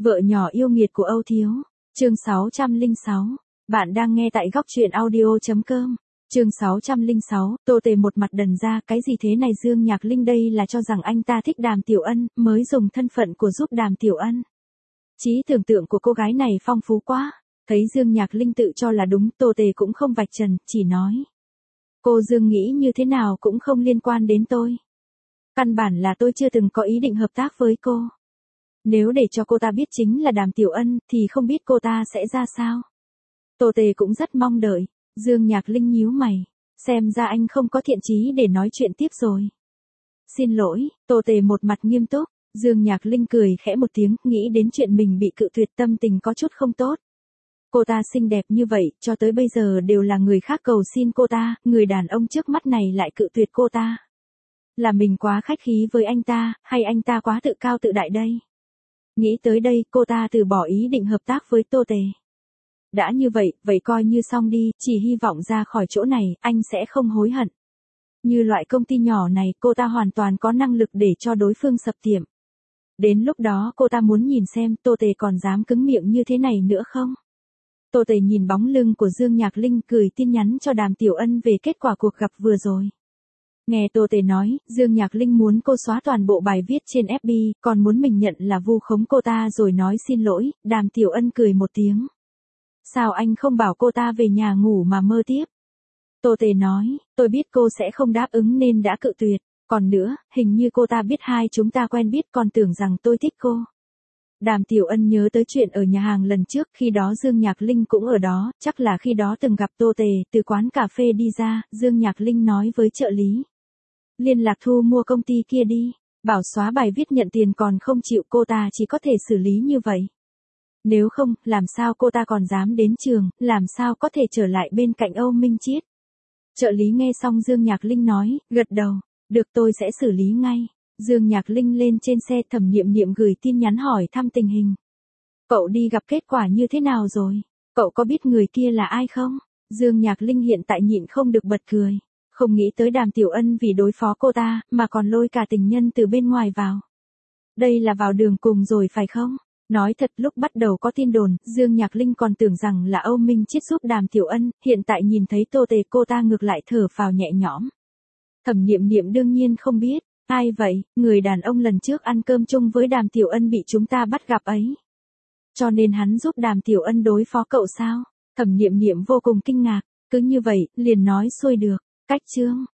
Vợ nhỏ yêu nghiệt của Âu Thiếu. Chương 606. Bạn đang nghe tại góc truyện audio.com. Chương 606, Tô Tề một mặt đần ra, cái gì thế này Dương Nhạc Linh đây là cho rằng anh ta thích Đàm Tiểu Ân, mới dùng thân phận của giúp Đàm Tiểu Ân. Trí tưởng tượng của cô gái này phong phú quá. Thấy Dương Nhạc Linh tự cho là đúng, Tô Tề cũng không vạch trần, chỉ nói. Cô Dương nghĩ như thế nào cũng không liên quan đến tôi. Căn bản là tôi chưa từng có ý định hợp tác với cô. Nếu để cho cô ta biết chính là Đàm Tiểu Ân, thì không biết cô ta sẽ ra sao. Tô Tề cũng rất mong đợi. Dương Nhạc Linh nhíu mày. Xem ra anh không có thiện chí để nói chuyện tiếp rồi. Xin lỗi, Tô Tề một mặt nghiêm túc. Dương Nhạc Linh cười khẽ một tiếng, nghĩ đến chuyện mình bị cự tuyệt, tâm tình có chút không tốt. Cô ta xinh đẹp như vậy, cho tới bây giờ đều là người khác cầu xin cô ta, người đàn ông trước mắt này lại cự tuyệt cô ta. Là mình quá khách khí với anh ta, hay anh ta quá tự cao tự đại đây? Nghĩ tới đây, cô ta từ bỏ ý định hợp tác với Tô Tề. Đã như vậy, vậy coi như xong đi, chỉ hy vọng ra khỏi chỗ này, anh sẽ không hối hận. Như loại công ty nhỏ này, cô ta hoàn toàn có năng lực để cho đối phương sập tiệm. Đến lúc đó cô ta muốn nhìn xem Tô Tề còn dám cứng miệng như thế này nữa không? Tô Tề nhìn bóng lưng của Dương Nhạc Linh, gửi tin nhắn cho Đàm Tiểu Ân về kết quả cuộc gặp vừa rồi. Nghe Tô Tề nói, Dương Nhạc Linh muốn cô xóa toàn bộ bài viết trên FB, còn muốn mình nhận là vu khống cô ta rồi nói xin lỗi. Đàm Tiểu Ân cười một tiếng. Sao anh không bảo cô ta về nhà ngủ mà mơ tiếp? Tô Tề nói, tôi biết cô sẽ không đáp ứng nên đã cự tuyệt. Còn nữa, hình như cô ta biết hai chúng ta quen biết, còn tưởng rằng tôi thích cô. Đàm Tiểu Ân nhớ tới chuyện ở nhà hàng lần trước, khi đó Dương Nhạc Linh cũng ở đó, chắc là khi đó từng gặp Tô Tề, từ quán cà phê đi ra, Dương Nhạc Linh nói với trợ lý. Liên lạc thu mua công ty kia đi, bảo xóa bài viết nhận tiền, còn không chịu, cô ta chỉ có thể xử lý như vậy. Nếu không, làm sao cô ta còn dám đến trường, làm sao có thể trở lại bên cạnh Âu Minh Chiết. Trợ lý nghe xong Dương Nhạc Linh nói, gật đầu, được, tôi sẽ xử lý ngay. Dương Nhạc Linh lên trên xe, Thẩm Niệm Niệm gửi tin nhắn hỏi thăm tình hình. Cậu đi gặp kết quả như thế nào rồi? Cậu có biết người kia là ai không? Dương Nhạc Linh hiện tại nhịn không được bật cười. Không nghĩ tới Đàm Tiểu Ân vì đối phó cô ta, mà còn lôi cả tình nhân từ bên ngoài vào. Đây là vào đường cùng rồi phải không? Nói thật, lúc bắt đầu có tin đồn, Dương Nhạc Linh còn tưởng rằng là Âu Minh Chiết giúp Đàm Tiểu Ân, hiện tại nhìn thấy Tô Tề, cô ta ngược lại thở phào nhẹ nhõm. Thẩm Niệm Niệm đương nhiên không biết. Ai vậy? Người đàn ông lần trước ăn cơm chung với Đàm Tiểu Ân bị chúng ta bắt gặp ấy. Cho nên hắn giúp Đàm Tiểu Ân đối phó cậu sao? Thẩm Niệm Niệm vô cùng kinh ngạc. Cứ như vậy, liền nói xuôi được. Cách chương.